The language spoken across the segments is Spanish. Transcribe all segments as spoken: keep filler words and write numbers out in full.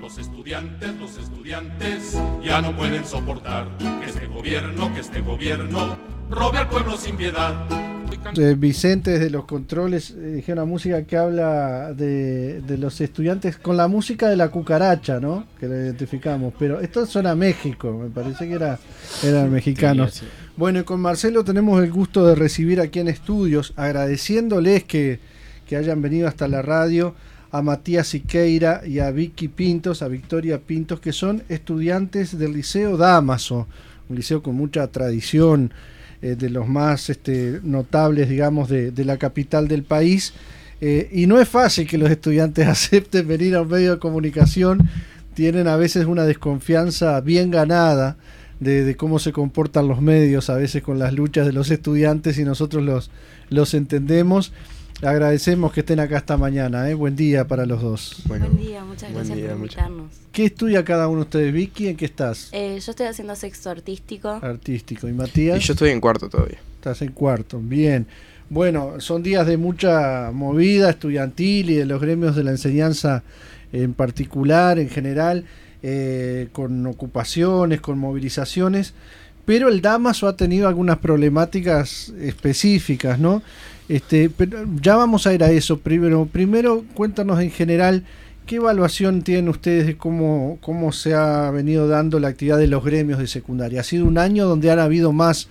Los estudiantes, los estudiantes ya no pueden soportar que este gobierno, que este gobierno robe al pueblo sin piedad. Eh, Vicente desde los controles eh, dije una música que habla de, de los estudiantes con la música de la cucaracha, ¿no? Que la identificamos, pero esto suena a México, me parece que era eran mexicanos. Sí, sí. Bueno, y con Marcelo tenemos el gusto de recibir aquí en estudios, agradeciéndoles que, que hayan venido hasta la radio, a Matías Siqueira y a Vicky Pintos, a Victoria Pintos, que son estudiantes del Liceo Dámaso, un liceo con mucha tradición, eh, de los más este, notables, digamos, de, de la capital del país. Eh, y no es fácil que los estudiantes acepten venir a un medio de comunicación, tienen a veces una desconfianza bien ganada de, de cómo se comportan los medios, a veces con las luchas de los estudiantes, y nosotros los, los entendemos. Agradecemos que estén acá esta mañana, ¿eh? Buen día para los dos. Bueno, buen día, muchas gracias día, por invitarnos. Muchas. ¿Qué estudia cada uno de ustedes, Vicky? ¿En qué estás? Eh, yo estoy haciendo sexto artístico. Artístico. ¿Y Matías? Y yo estoy en cuarto todavía. Estás en cuarto, bien. Bueno, son días de mucha movida estudiantil y de los gremios de la enseñanza en particular, en general, eh, con ocupaciones, con movilizaciones, pero el Dámaso ha tenido algunas problemáticas específicas, ¿no? Este, pero ya vamos a ir a eso. Primero, primero cuéntanos en general qué evaluación tienen ustedes de cómo, cómo se ha venido dando la actividad de los gremios de secundaria. Ha sido un año donde han habido más,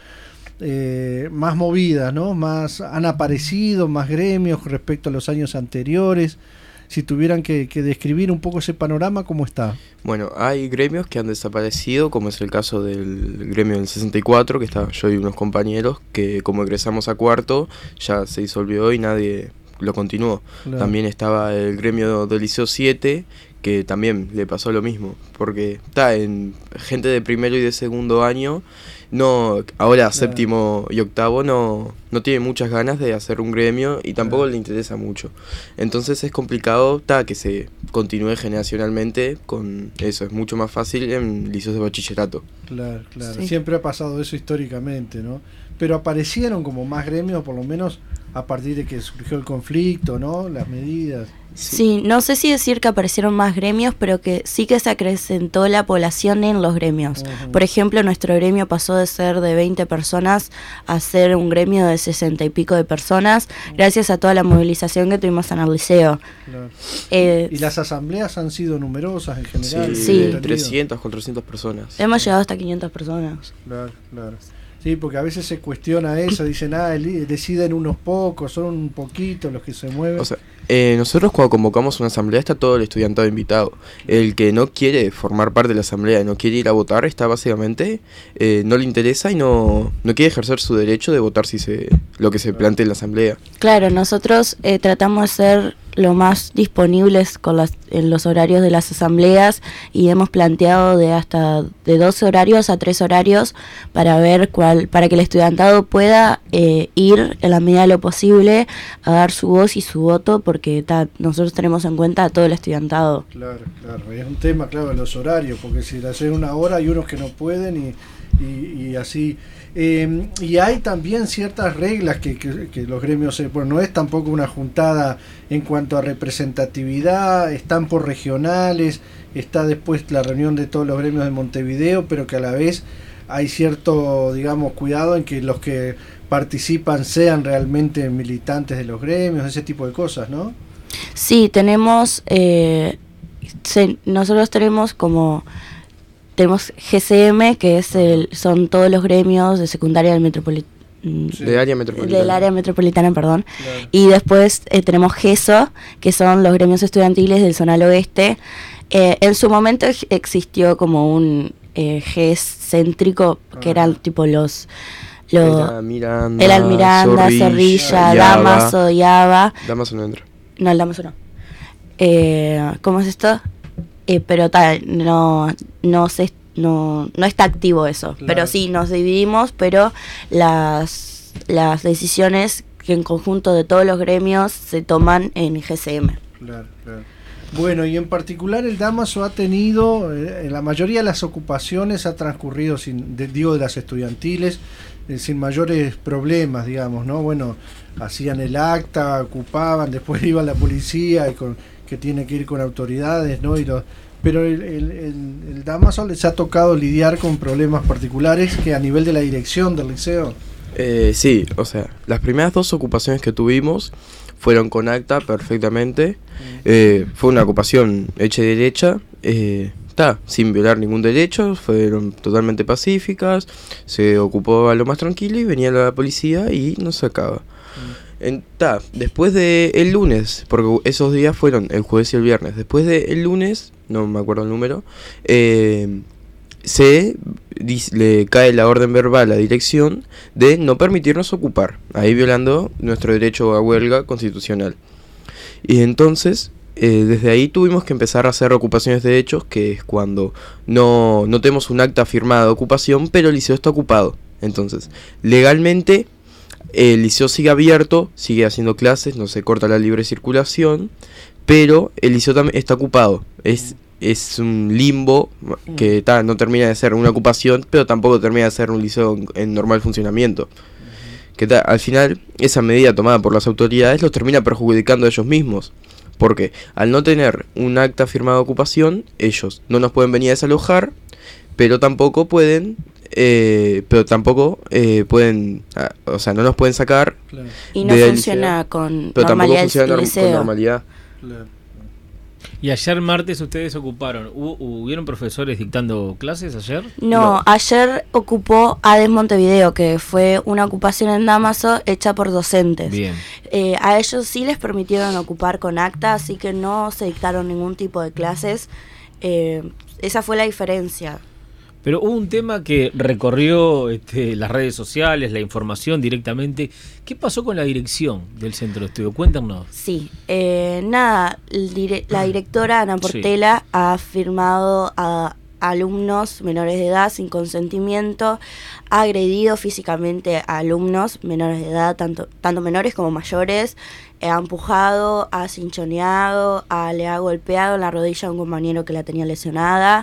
eh, más movidas, ¿no? Más, han aparecido más gremios respecto a los años anteriores. Si tuvieran que, que describir un poco ese panorama, ¿cómo está? Bueno, hay gremios que han desaparecido, como es el caso del gremio del sesenta y cuatro, que está yo y unos compañeros, que como egresamos a cuarto, ya se disolvió y nadie lo continuó. Claro. También estaba el gremio del Liceo siete, que también le pasó lo mismo, porque está en gente de primero y de segundo año, no, ahora claro. Séptimo y octavo no, no tiene muchas ganas de hacer un gremio y tampoco claro. le interesa mucho. Entonces es complicado ta, que se continúe generacionalmente con eso. Es mucho más fácil en liceos de bachillerato. Claro, claro. Sí. Siempre ha pasado eso históricamente, ¿no? Pero aparecieron como más gremios, por lo menos a partir de que surgió el conflicto, ¿no? Las medidas. Sí. sí, no sé si decir que aparecieron más gremios, pero que sí que se acrecentó la población en los gremios. Uh-huh. Por ejemplo, nuestro gremio pasó de ser de veinte personas a ser un gremio de sesenta y pico de personas, uh-huh. gracias a toda la movilización que tuvimos en el liceo. Claro. Eh, ¿Y las asambleas han sido numerosas en general? Sí, sí. trescientas, cuatrocientas personas. Hemos llegado hasta quinientas personas. Claro, claro. Sí, porque a veces se cuestiona eso, dicen, ah, deciden unos pocos, son un poquito los que se mueven. O sea, eh, nosotros cuando convocamos una asamblea está todo el estudiantado invitado. El que no quiere formar parte de la asamblea, no quiere ir a votar, está básicamente, eh, no le interesa y no, no quiere ejercer su derecho de votar si se lo que se plantea en la asamblea. Claro, nosotros eh, tratamos de ser lo más disponibles con las, en los horarios de las asambleas y hemos planteado de hasta de doce horarios a tres horarios para ver cuál, para que el estudiantado pueda eh, ir en la medida de lo posible a dar su voz y su voto, porque ta, nosotros tenemos en cuenta a todo el estudiantado. Claro, claro, es un tema, claro, los horarios, porque si le hacen una hora hay unos que no pueden y, y, y así. Eh, y hay también ciertas reglas que, que, que los gremios, bueno, no es tampoco una juntada en cuanto a representatividad, están por regionales, está después la reunión de todos los gremios de Montevideo, pero que a la vez hay cierto, digamos, cuidado en que los que participan sean realmente militantes de los gremios, ese tipo de cosas, ¿no? Sí, tenemos, eh, se, nosotros tenemos como... Tenemos G C M, que es el, son todos los gremios de secundaria del metropolitano. Sí. De área metropolitana. Del área metropolitana, perdón. Claro. Y después eh, tenemos GESO, que son los gremios estudiantiles del Zonal Oeste. Eh, en su momento existió como un eh, G E S céntrico, ah. que eran tipo los... los el Miranda, el Almiranda, Zorrilla, Zorrilla Dámaso, Yaba. Dámaso no entra. No, el Dámaso no. Eh, ¿Cómo es esto? Eh, pero tal, no, no se no, no está activo eso. Claro. Pero sí, nos dividimos, pero las, las decisiones que en conjunto de todos los gremios se toman en G C M. Claro, claro. Bueno, y en particular el Dámaso ha tenido, eh, la mayoría de las ocupaciones ha transcurrido, sin, de, digo, de las estudiantiles, eh, sin mayores problemas, digamos, ¿no? Bueno, hacían el acta, ocupaban, después iba la policía y con... que tiene que ir con autoridades, ¿no? Y los, Pero el, el, el, el Dámaso les ha tocado lidiar con problemas particulares que a nivel de la dirección del liceo. Eh, sí, o sea, las primeras dos ocupaciones que tuvimos fueron con acta perfectamente. Eh, fue una ocupación hecha y derecha, eh, ta, sin violar ningún derecho, fueron totalmente pacíficas, se ocupó a lo más tranquilo y venía la policía y nos sacaba. En, ta, después de el lunes, porque esos días fueron el jueves y el viernes, después de el lunes, no me acuerdo el número, eh, se le cae la orden verbal a la dirección de no permitirnos ocupar, ahí violando nuestro derecho a huelga constitucional. Y entonces, eh, desde ahí tuvimos que empezar a hacer ocupaciones de hechos, que es cuando no, no tenemos un acta firmada de ocupación, pero el liceo está ocupado. Entonces, legalmente, el liceo sigue abierto, sigue haciendo clases, no se corta la libre circulación, pero el liceo también está ocupado. Es, es un limbo que ta, no termina de ser una ocupación, pero tampoco termina de ser un liceo en, en normal funcionamiento. Que ta, al final, esa medida tomada por las autoridades los termina perjudicando a ellos mismos. Porque al no tener un acta firmada de ocupación, ellos no nos pueden venir a desalojar, pero tampoco pueden... Eh, pero tampoco eh, pueden, ah, o sea, no nos pueden sacar. Claro. Y no funciona liceo, con pero normalidad. Tampoco funciona norm- con normalidad. Claro. Y ayer martes ustedes ocuparon, ¿Hubo, ¿hubieron profesores dictando clases ayer? No, no, ayer ocupó ADES Montevideo, que fue una ocupación en Dámaso hecha por docentes. Bien. Eh, a ellos sí les permitieron ocupar con acta, así que no se dictaron ningún tipo de clases. Eh, esa fue la diferencia. Pero hubo un tema que recorrió este, las redes sociales, la información directamente. ¿Qué pasó con la dirección del centro de estudio? Cuéntanos. Sí, eh, nada, dire- la directora Ana Portela sí. ha firmado a alumnos menores de edad sin consentimiento, ha agredido físicamente a alumnos menores de edad, tanto, tanto menores como mayores, eh, ha empujado, ha cinchoneado, ha, le ha golpeado en la rodilla a un compañero que la tenía lesionada.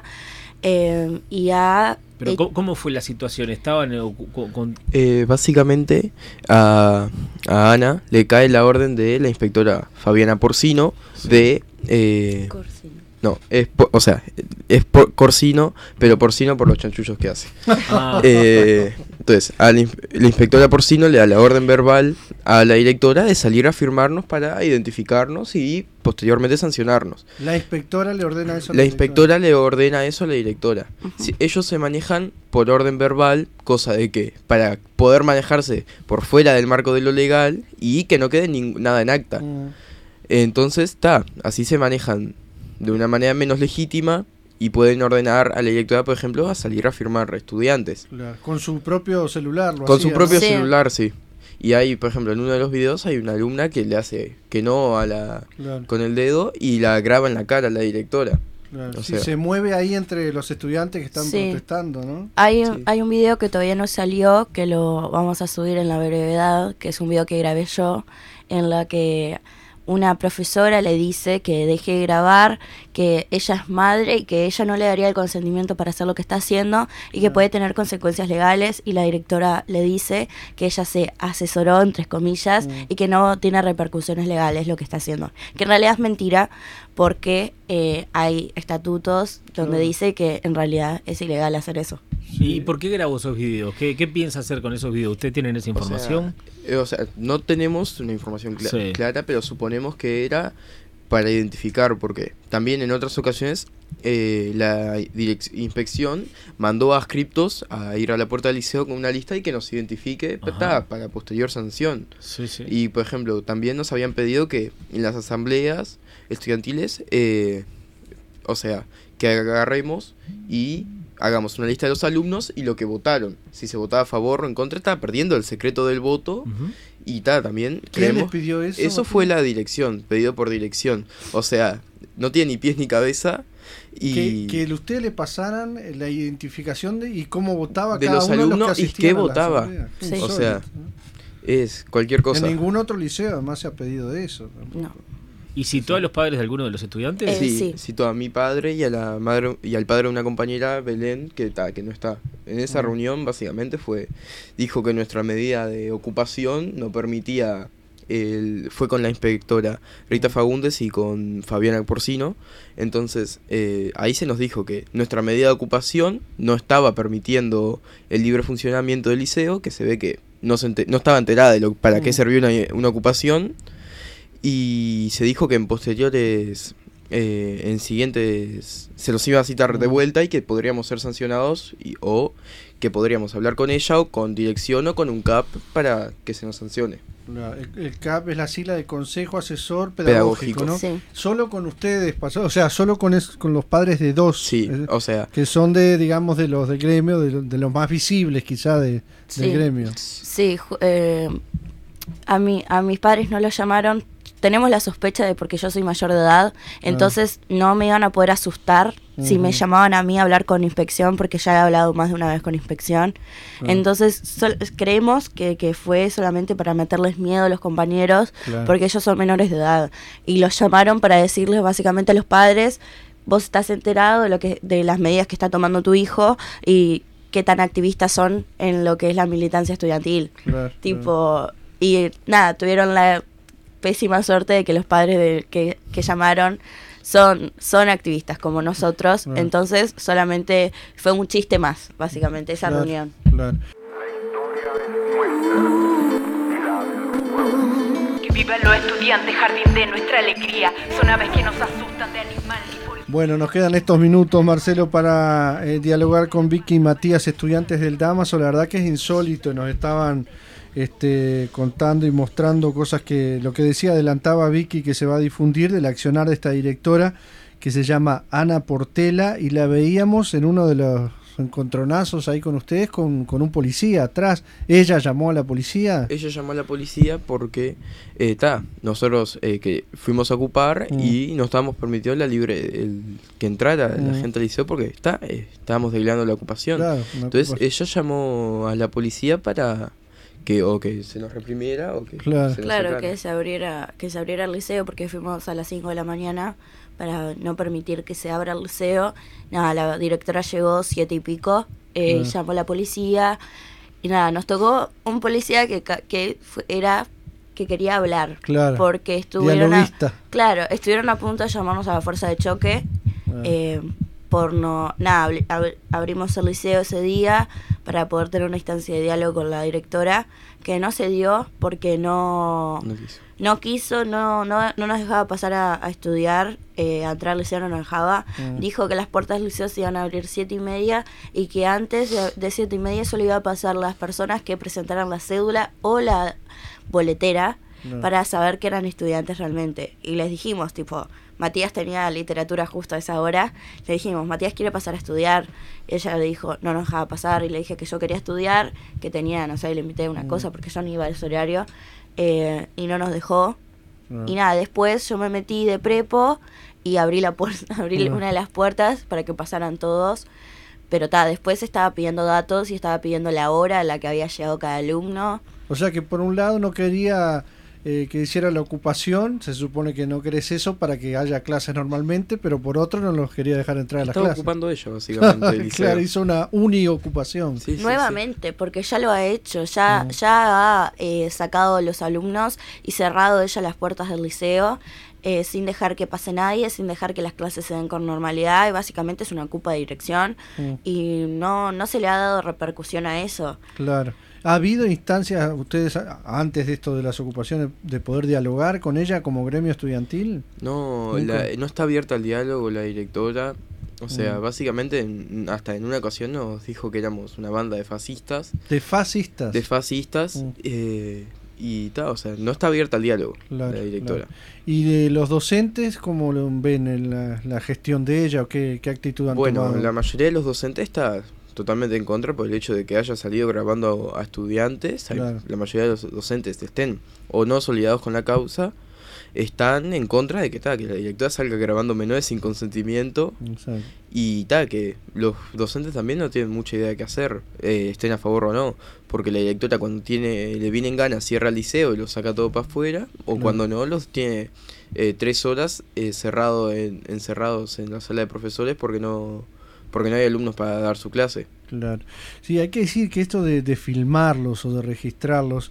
Eh, y a, ¿Pero eh, ¿cómo, cómo fue la situación? ¿Estaban eh, con, con... Eh, básicamente a, a Ana le cae la orden de la inspectora Fabiana Porcino sí. de... Eh, no, es por, o sea, es por, Corsino, pero Porcino por los chanchullos que hace. Ah. Eh, entonces, a la, la inspectora Porcino le da la orden verbal a la directora de salir a firmarnos para identificarnos y posteriormente sancionarnos. La inspectora le ordena eso a la, la inspectora le ordena eso a la directora. Uh-huh. Si, ellos se manejan por orden verbal, cosa de que para poder manejarse por fuera del marco de lo legal y que no quede ning- nada en acta. Uh-huh. Entonces, está, así se manejan de una manera menos legítima y pueden ordenar a la directora, por ejemplo, a salir a firmar estudiantes. Claro, con su propio celular. Lo con hacía, su propio sí. celular, sí. Y hay, por ejemplo, en uno de los videos hay una alumna que le hace que no a la claro. con el dedo y la graba en la cara a la directora. Claro. Sí, se mueve ahí entre los estudiantes que están sí. protestando, ¿no? Hay, sí. hay un video que todavía no salió, que lo vamos a subir en la brevedad, que es un video que grabé yo, en la que una profesora le dice que deje de grabar, que ella es madre y que ella no le daría el consentimiento para hacer lo que está haciendo y que puede tener consecuencias legales, y la directora le dice que ella se asesoró, entre comillas, mm. y que no tiene repercusiones legales lo que está haciendo. Que en realidad es mentira, porque eh, hay estatutos donde mm. dice que en realidad es ilegal hacer eso. ¿Y por qué grabó esos videos? ¿Qué, qué piensa hacer con esos videos? ¿Ustedes tienen esa información? O sea, eh, o sea no tenemos una información cl- sí. clara, pero suponemos que era para identificar, porque también en otras ocasiones eh, la direc- inspección mandó a adscriptos a ir a la puerta del liceo con una lista y que nos identifique para, para posterior sanción. Sí, sí. Y, por ejemplo, también nos habían pedido que en las asambleas estudiantiles, eh, o sea, que agarremos y hagamos una lista de los alumnos y lo que votaron. Si se votaba a favor o en contra, estaba perdiendo el secreto del voto. Uh-huh. Y ta, también ¿Quién les pidió eso? Eso fue la dirección, pedido por dirección. O sea, no tiene ni pies ni cabeza. Y que, que ustedes le pasaran la identificación de y cómo votaba de cada los uno alumnos de los que y qué votaba. Sí. O sea, es cualquier cosa. En ningún otro liceo además se ha pedido de eso. No. ¿Y citó a los padres de alguno de los estudiantes? Eh, sí, sí, citó a mi padre y a la madre y al padre de una compañera, Belén, que ta, que no está. En esa mm. reunión básicamente fue dijo que nuestra medida de ocupación no permitía el, fue con la inspectora Rita Fagundes y con Fabiana Porcino. Entonces eh, ahí se nos dijo que nuestra medida de ocupación no estaba permitiendo el libre funcionamiento del liceo, que se ve que no, se enter- no estaba enterada de lo, para qué servía una, una ocupación, y se dijo que en posteriores, eh, en siguientes, se los iba a citar de vuelta y que podríamos ser sancionados y, o que podríamos hablar con ella o con dirección o con un C A P para que se nos sancione. La- el, el C A P es la sigla de Consejo Asesor Pedagógico, Pedagógico. ¿no? Sí. Solo con ustedes pasó, o sea, solo con es, con los padres de dos, Sí, eh, o sea, que son de, digamos, de los del gremio, de, lo- de los más visibles quizá de, Sí. del gremio. Sí, ju- eh, a, mí, a mis padres no los llamaron. Tenemos la sospecha de porque yo soy mayor de edad, entonces no me iban a poder asustar si me Ujú. llamaban a mí a hablar con inspección, porque ya he hablado más de una vez con inspección. Ah. Entonces sol- creemos que, que fue solamente para meterles miedo a los compañeros, Claro. porque ellos son menores de edad. Y los llamaron para decirles básicamente a los padres, vos estás enterado de, lo que, de las medidas que está tomando tu hijo y qué tan activistas son en lo que es la militancia estudiantil. Claro, Tipo, y nada, tuvieron la pésima suerte de que los padres de, que, que llamaron son, son activistas como nosotros, Ah. entonces solamente fue un chiste más, básicamente, esa claro, reunión. claro. Que vivan los estudiantes, jardín de nuestra alegría. Son aves que nos asustan de animales y por... Bueno, nos quedan estos minutos, Marcelo, para eh, dialogar con Vicky y Matías, estudiantes del Damaso. La verdad que es insólito, nos estaban este, contando y mostrando cosas que, lo que decía, adelantaba Vicky, que se va a difundir del accionar de esta directora, que se llama Ana Portela, y la veíamos en uno de los encontronazos ahí con ustedes, con, con un policía atrás. Ella llamó a la policía. ella llamó a la policía porque está nosotros eh, que fuimos a ocupar Mm. y no estábamos permitidos la libre el, que entrara la Mm. gente al liceo porque está eh, estábamos declarando la ocupación. Claro, una Entonces ocupación. ella llamó a la policía para que o que se nos reprimiera o que Claro. se nos Claro, sacara. que se abriera que se abriera el liceo, porque fuimos a las cinco de la mañana para no permitir que se abra el liceo. Nada, la directora llegó siete y pico, eh, Ah. llamó a la policía y nada, nos tocó un policía que, ca- que fue- era que quería hablar, Claro. porque estuvieron a, Dialoguista. claro, estuvieron a punto de llamarnos a la fuerza de choque. Ah. eh, por no, nada, abri- ab- abrimos el liceo ese día para poder tener una instancia de diálogo con la directora, que no se dio porque no, No quiso. no quiso, no, no, no nos dejaba pasar a, a estudiar, eh, a entrar al liceo no nos dejaba. Mm. Dijo que las puertas del liceo se iban a abrir siete y media y que antes de, de siete y media solo iba a pasar las personas que presentaran la cédula o la boletera No. para saber que eran estudiantes realmente. Y les dijimos, tipo, Matías tenía literatura justo a esa hora, le dijimos, Matías quiere pasar a estudiar. Ella le dijo, no nos dejaba pasar, y le dije que yo quería estudiar, que tenía, no sé, le invité a una Mm. cosa porque yo no iba a ese horario, eh, y no nos dejó. Ah. Y nada, después yo me metí de prepo y abrí la puerta, abrí Ah. una de las puertas para que pasaran todos. Pero ta, después estaba pidiendo datos y estaba pidiendo la hora a la que había llegado cada alumno. O sea que por un lado no quería eh, que hiciera la ocupación, se supone que no querés eso para que haya clases normalmente, pero por otro no los quería dejar entrar a las Estaba clases. ocupando ella básicamente el liceo. Claro, hizo una uni-ocupación. Sí, sí, Nuevamente, porque ya lo ha hecho, ya, Mm. ya ha eh, sacado a los alumnos y cerrado ella las puertas del liceo, eh, sin dejar que pase nadie, sin dejar que las clases se den con normalidad, y básicamente es una culpa de dirección, Mm. y no, no se le ha dado repercusión a eso. Claro. ¿Ha habido instancias, ustedes, a- antes de esto de las ocupaciones, de poder dialogar con ella como gremio estudiantil? No, Nunca. la- no está abierta al diálogo la directora. O sea, Mm. básicamente, en- hasta en una ocasión nos dijo que éramos una banda de fascistas. De fascistas. De fascistas. Mm. eh, y tal, o sea, no está abierta al diálogo Claro, la directora. claro. ¿Y de los docentes, cómo lo ven en la, la gestión de ella o qué, qué actitud han Bueno, tomado? la mayoría de los docentes está totalmente en contra por el hecho de que haya salido grabando a estudiantes. Hay- Claro. La mayoría de los docentes estén o no solidados con la causa, están en contra de que, ta, que la directora salga grabando menores sin consentimiento. Exacto. Y tal, que los docentes también no tienen mucha idea de qué hacer, eh, estén a favor o no, porque la directora cuando tiene le vienen ganas cierra el liceo y lo saca todo para afuera, o Claro. cuando no, los tiene eh, tres horas eh, cerrado en, encerrados en la sala de profesores porque no porque no hay alumnos para dar su clase. Claro. Sí, hay que decir que esto de, de filmarlos o de registrarlos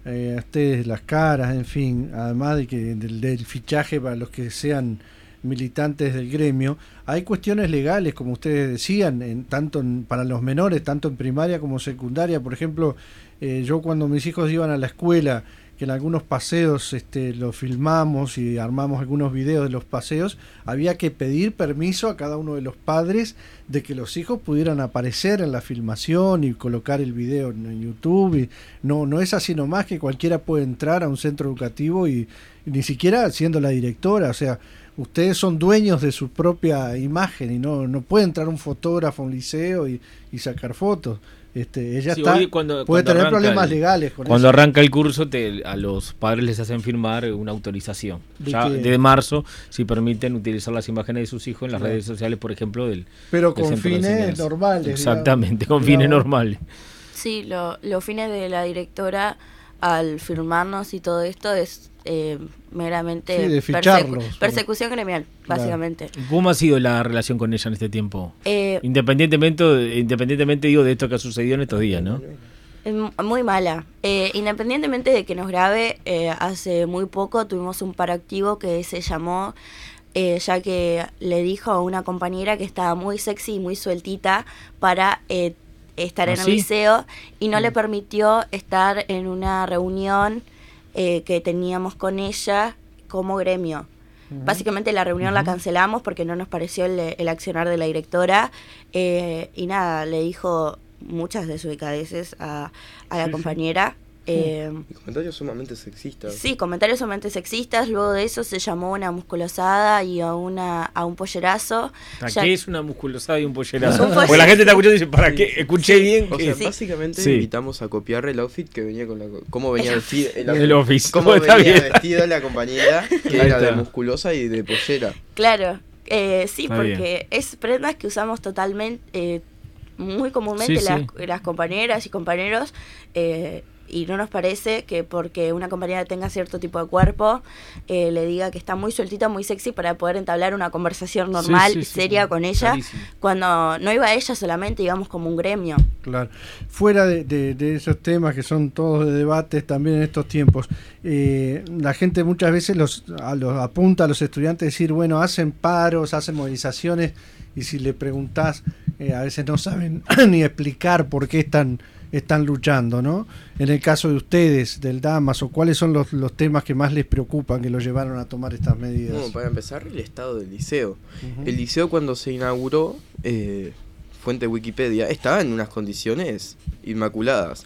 eh, a ustedes las caras, en fin, además de que del, del fichaje para los que sean militantes del gremio, hay cuestiones legales, como ustedes decían, en, tanto en, para los menores, tanto en primaria como secundaria. Por ejemplo, eh, yo cuando mis hijos iban a la escuela, que en algunos paseos este, lo filmamos y armamos algunos videos de los paseos, había que pedir permiso a cada uno de los padres de que los hijos pudieran aparecer en la filmación y colocar el video en YouTube. Y no, no es así nomás que cualquiera puede entrar a un centro educativo y, y ni siquiera siendo la directora, o sea, ustedes son dueños de su propia imagen y no, no puede entrar un fotógrafo a un liceo y, y sacar fotos. Este, ella sí, está, cuando, puede cuando tener problemas el, legales con cuando eso. arranca el curso te, a los padres les hacen firmar una autorización ¿De ya qué? de marzo si permiten utilizar las imágenes de sus hijos en las Claro. redes sociales, por ejemplo, del pero del con centro de fines enseñanza. normales, Exactamente, digamos. con fines Digamos. normales. Sí, lo, los fines de la directora al firmarnos y todo esto es eh, meramente Sí, de persecu- ficharlos. persecución gremial, Claro. básicamente. ¿Cómo ha sido la relación con ella en este tiempo? Eh, Independientemente, independientemente digo, de esto que ha sucedido en estos días, ¿no? Es mu- muy mala. Eh, independientemente de que nos grabe, eh, hace muy poco tuvimos un paro activo que se llamó, eh, ya que le dijo a una compañera que estaba muy sexy y muy sueltita para eh, estar ¿Ah, en el sí? liceo y no Mm. le permitió estar en una reunión eh, que teníamos con ella como gremio. Básicamente la reunión la cancelamos porque no nos pareció el, el accionar de la directora eh, y nada, le dijo muchas desubicadeces a, a la Sí, sí. compañera. Eh, Y comentarios sumamente sexistas. sí, comentarios sumamente sexistas. Luego de eso se llamó a una musculosada y a una a un pollerazo. ¿Para Ya- qué es una musculosada y un pollerazo? Un pollerazo. Porque la gente está escuchando y dice, ¿para qué? Escuché bien. O que- sea, Sí. básicamente Sí. invitamos a copiar el outfit que venía con la... Cómo venía El vestida... El office. Cómo Está venía bien. vestida la compañera, que Ahí era de está. musculosa y de pollera. Claro, eh, sí, Está porque es prendas que usamos totalmente, eh, muy comúnmente Sí, las, sí. las compañeras y compañeros, eh, y no nos parece que porque una compañera tenga cierto tipo de cuerpo, eh, le diga que está muy sueltita, muy sexy para poder entablar una conversación normal, Sí, sí, sí, seria sí. con ella, Clarísimo. cuando no iba ella solamente, íbamos como un gremio. Claro. Fuera de, de- de esos temas que son todos de debates también en estos tiempos, eh, la gente muchas veces los, a los apunta a los estudiantes a decir, bueno, hacen paros, hacen movilizaciones, y si le preguntás, eh, a veces no saben ni explicar por qué están, están luchando, ¿no? En el caso de ustedes, del Damaso, ¿cuáles son los, los temas que más les preocupan que los llevaron a tomar estas medidas? Bueno, para empezar, el estado del liceo. Ujú. El liceo cuando se inauguró, eh, fuente Wikipedia, estaba en unas condiciones inmaculadas.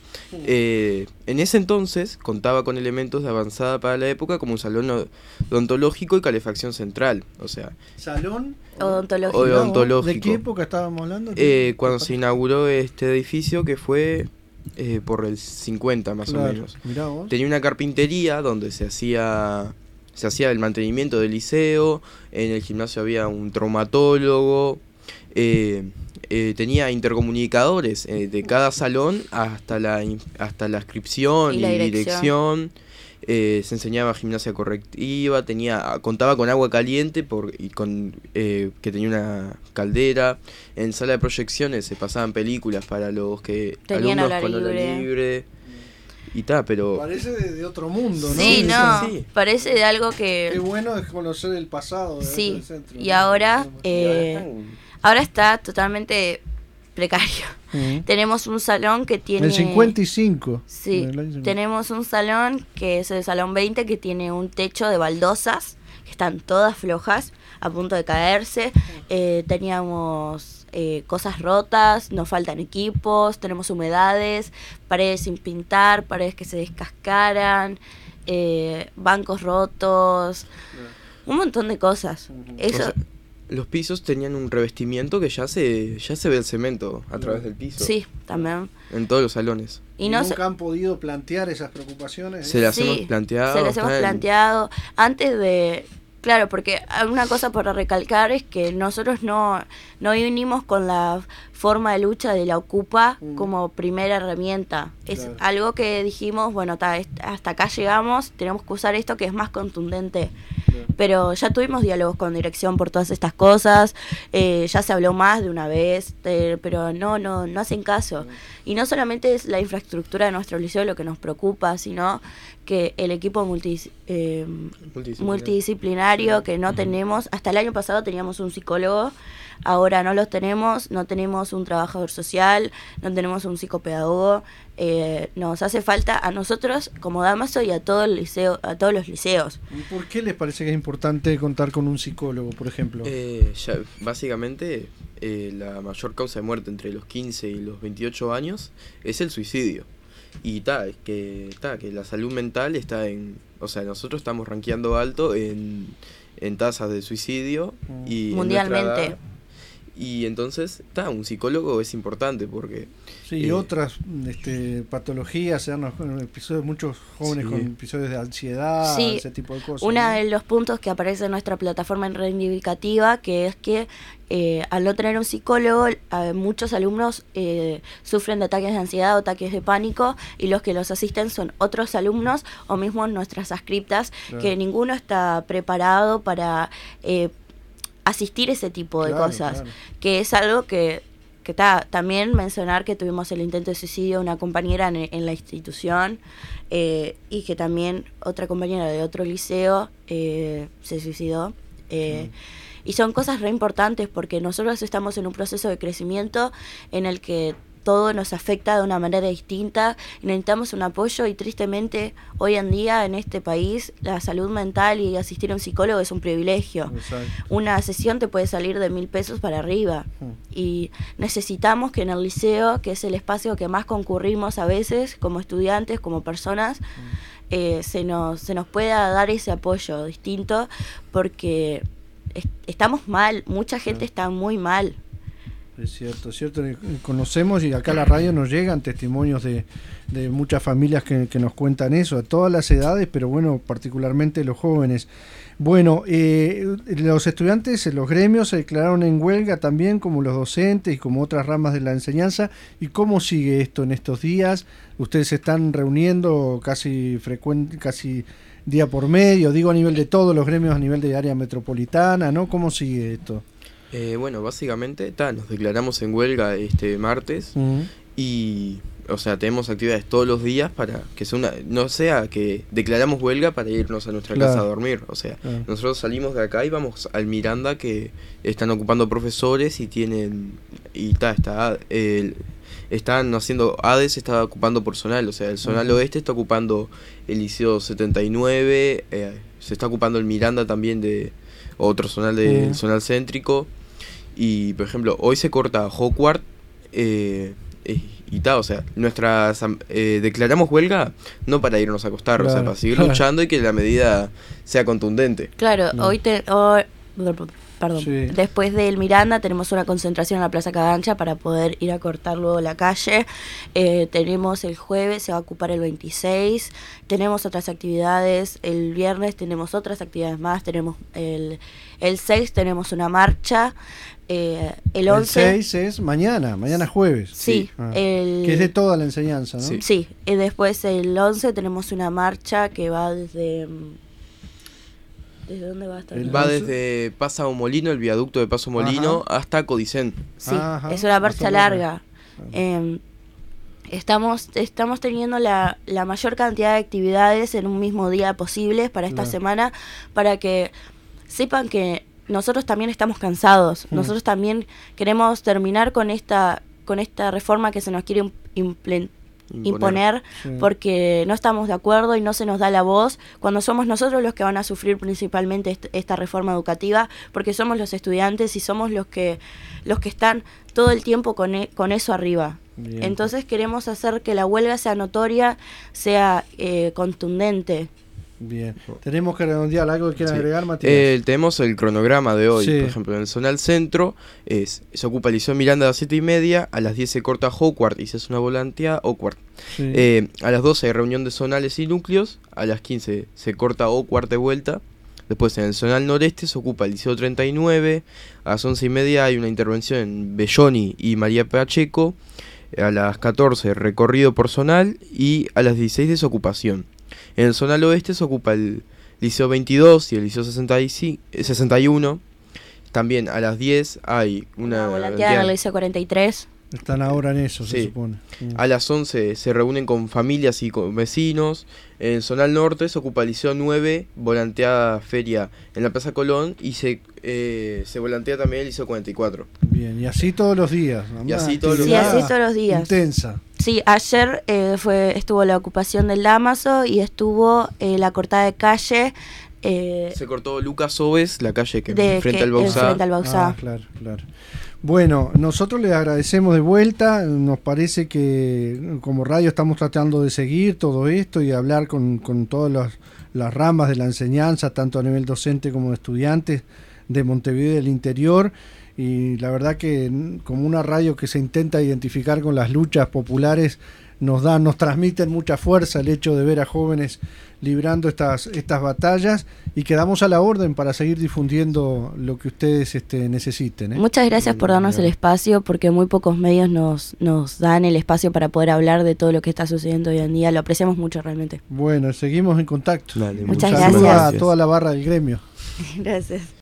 Eh, en ese entonces contaba con elementos de avanzada para la época como un salón o- odontológico y calefacción central. O sea, ¿Salón? Odontológico. O- Mirá vos, odontológico. ¿De qué época estábamos hablando? eh, cuando se inauguró este edificio, que fue eh, por el cincuenta más Claro, o menos, mirá vos. tenía una carpintería donde se hacía se hacía el mantenimiento del liceo. En el gimnasio había un traumatólogo, eh, eh, tenía intercomunicadores eh, de cada salón hasta la in- hasta la inscripción Y y, la dirección. dirección. Eh, se enseñaba gimnasia correctiva, tenía contaba con agua caliente por, y con eh, que tenía una caldera. En sala de proyecciones se pasaban películas para los que Tenían alumnos aula con hora libre. libre y tal, pero Parece de, de otro mundo, ¿no? Sí, Sí, no, sí. parece de algo Qué que... bueno es conocer el pasado. de Sí, del centro, y ¿no? ahora, y eh, ahora están- ahora está totalmente precario. Ujú. Tenemos un salón que tiene... El cincuenta y cinco. Sí, del año cincuenta. tenemos un salón que es el salón veinte, que tiene un techo de baldosas, que están todas flojas, a punto de caerse. Eh, teníamos eh, cosas rotas, nos faltan equipos, tenemos humedades, paredes sin pintar, paredes que se descascaran, eh, bancos rotos, un montón de cosas. Eso, O sea, los pisos tenían un revestimiento que ya se ya se ve el cemento a través del piso. sí, también. En todos los salones. Y ¿Y no nunca se- han podido plantear esas preocupaciones? Se las Sí, hemos planteado. Se las hemos están- planteado antes de... Claro, porque una cosa para recalcar es que nosotros no, no vinimos con la forma de lucha de la Ocupa Mm. como primera herramienta. Es Claro. algo que dijimos, bueno, ta, est- hasta acá llegamos, tenemos que usar esto que es más contundente. pero ya tuvimos diálogos con dirección por todas estas cosas, eh, ya se habló más de una vez, eh, pero no, no, no hacen caso. Y no solamente es la infraestructura de nuestro liceo lo que nos preocupa, sino que el equipo multi, eh, multidisciplinario, multidisciplinario que no tenemos, hasta el año pasado teníamos un psicólogo, ahora no los tenemos, no tenemos un trabajador social, no tenemos un psicopedagogo, eh, nos hace falta a nosotros como Dámaso y a todo el liceo, a todos los liceos. ¿Por qué les parece que es importante contar con un psicólogo, por ejemplo? Eh, ya, básicamente, eh, la mayor causa de muerte entre los quince y los veintiocho años es el suicidio. Y tal, que, ta, que la salud mental está en... O sea, nosotros estamos rankeando alto en, en tasas de suicidio. Y mundialmente. Y entonces, ta, un psicólogo es importante porque... Sí, y eh, otras este, patologías, se dan episodios, muchos jóvenes sí. con episodios de ansiedad, sí, ese tipo de cosas. Uno ¿no? de los puntos que aparece en nuestra plataforma reivindicativa, que es que eh, al no tener un psicólogo, eh, muchos alumnos eh, sufren de ataques de ansiedad o ataques de pánico, y los que los asisten son otros alumnos o mismo nuestras ascriptas, claro. que ninguno está preparado para eh, asistir a ese tipo de claro, cosas, claro. que es algo que... que ta, también mencionar que tuvimos el intento de suicidio de una compañera en, en la institución eh, y que también otra compañera de otro liceo eh, se suicidó. Eh, sí. Y son cosas re importantes porque nosotros estamos en un proceso de crecimiento en el que todo nos afecta de una manera distinta y necesitamos un apoyo, y tristemente hoy en día en este país la salud mental y asistir a un psicólogo es un privilegio. Exacto. Una sesión te puede salir de mil pesos para arriba hmm. y necesitamos que en el liceo, que es el espacio que más concurrimos a veces como estudiantes, como personas, hmm. eh, se nos, se nos pueda dar ese apoyo distinto porque est- estamos mal, mucha gente hmm. está muy mal. Es cierto, es cierto, conocemos y acá a la radio nos llegan testimonios de, de muchas familias que, que nos cuentan eso, a todas las edades, pero bueno, particularmente los jóvenes. Bueno, eh, los estudiantes, los gremios se declararon en huelga también, como los docentes y como otras ramas de la enseñanza. ¿Y cómo sigue esto en estos días? Ustedes se están reuniendo casi frecuente, casi día por medio, digo a nivel de todos los gremios, a nivel de área metropolitana, ¿no? ¿Cómo sigue esto? Eh, bueno, básicamente ta, nos declaramos en huelga este martes uh-huh. y, o sea, tenemos actividades todos los días para que sea una, no sea que declaramos huelga para irnos a nuestra claro. casa a dormir. O sea, claro. nosotros salimos de acá y vamos al Miranda, que están ocupando profesores y tienen, y ta, está, el, están haciendo A D E S, está ocupando personal. O sea, el Zonal uh-huh. Oeste está ocupando el Liceo setenta y nueve, eh, se está ocupando el Miranda también de otro zonal de uh-huh. zonal céntrico. Y, por ejemplo, hoy se corta Hogwarts eh, eh, y tal, o sea, nuestras eh, declaramos huelga no para irnos a acostar, claro, o sea, para seguir claro. luchando y que la medida sea contundente. Claro, no. hoy te... Hoy, perdón, sí. después del Miranda tenemos una concentración en la Plaza Cagancha para poder ir a cortar luego la calle. Eh, tenemos el jueves, se va a ocupar el veintiséis, tenemos otras actividades, el viernes tenemos otras actividades más, tenemos el, el seis tenemos una marcha. Eh, el once el seis es mañana, mañana jueves. Sí, ah, el, que es de toda la enseñanza, ¿no? Sí, sí. Y después el once tenemos una marcha que va desde... ¿Desde dónde va a estar? Va desde Paso Molino, el viaducto de Paso Molino, ajá. hasta Codicen. Sí, ajá. es una marcha larga. Eh, estamos estamos teniendo la, la mayor cantidad de actividades en un mismo día posibles para esta no. semana, para que sepan que nosotros también estamos cansados. Mm. Nosotros también queremos terminar con esta con esta reforma que se nos quiere implementar. imponer, imponer sí. porque no estamos de acuerdo y no se nos da la voz cuando somos nosotros los que van a sufrir principalmente est- esta reforma educativa, porque somos los estudiantes y somos los que los que están todo el tiempo con, e- con eso arriba. Bien. Entonces queremos hacer que la huelga sea notoria, sea eh, contundente. Bien, tenemos que redondear algo que quieran sí. agregar, Matías. Eh, tenemos el cronograma de hoy, sí. por ejemplo, en el Zonal Centro es, se ocupa el Liceo Miranda a las siete y media, a las diez se corta Hogwarts y se hace una volantea Hogwarts. Sí. Eh, a las doce hay reunión de zonales y núcleos, a las quince se corta Hogwarts de vuelta. Después en el Zonal Noreste se ocupa el Liceo treinta y nueve, a las once y media hay una intervención en Belloni y María Pacheco, a las catorce recorrido por zonal y a las dieciséis desocupación. En el Zonal Oeste se ocupa el, Liceo veintidós y el Liceo sesenta y cinco, sesenta y uno. También a las diez hay una... Una volanteada en el Liceo cuarenta y tres. Están ahora en eso, se Sí. supone. Mm. A las once se reúnen con familias y con vecinos. En Zonal Norte se ocupa el Liceo nueve, volanteada feria en la Plaza Colón y se, eh, se volantea también el Liceo cuarenta y cuatro. Bien, y así todos los días. Y así todos los Sí, días. así todos los días. Intensa. Sí, ayer eh, fue estuvo la ocupación del Dámaso y estuvo eh, la cortada de calle eh, Se cortó Lucas Oves, la calle que de frente que- al Bausá. frente al Bausá. Ah, claro, claro. Bueno, nosotros les agradecemos de vuelta. Nos parece que como radio estamos tratando de seguir todo esto y hablar con, con todas las, las ramas de la enseñanza, tanto a nivel docente como de estudiantes de Montevideo y del interior. Y la verdad que mm, como una radio que se intenta identificar con las luchas populares, nos da, nos transmiten mucha fuerza el hecho de ver a jóvenes librando estas, estas batallas, y quedamos a la orden para seguir difundiendo lo que ustedes este, necesiten, ¿eh? Muchas gracias por darnos el espacio, porque muy pocos medios nos, nos dan el espacio para poder hablar de todo lo que está sucediendo hoy en día. Lo apreciamos mucho realmente. Bueno, seguimos en contacto. Dale, Muchas Un saludo gracias. a toda la barra del gremio. Gracias.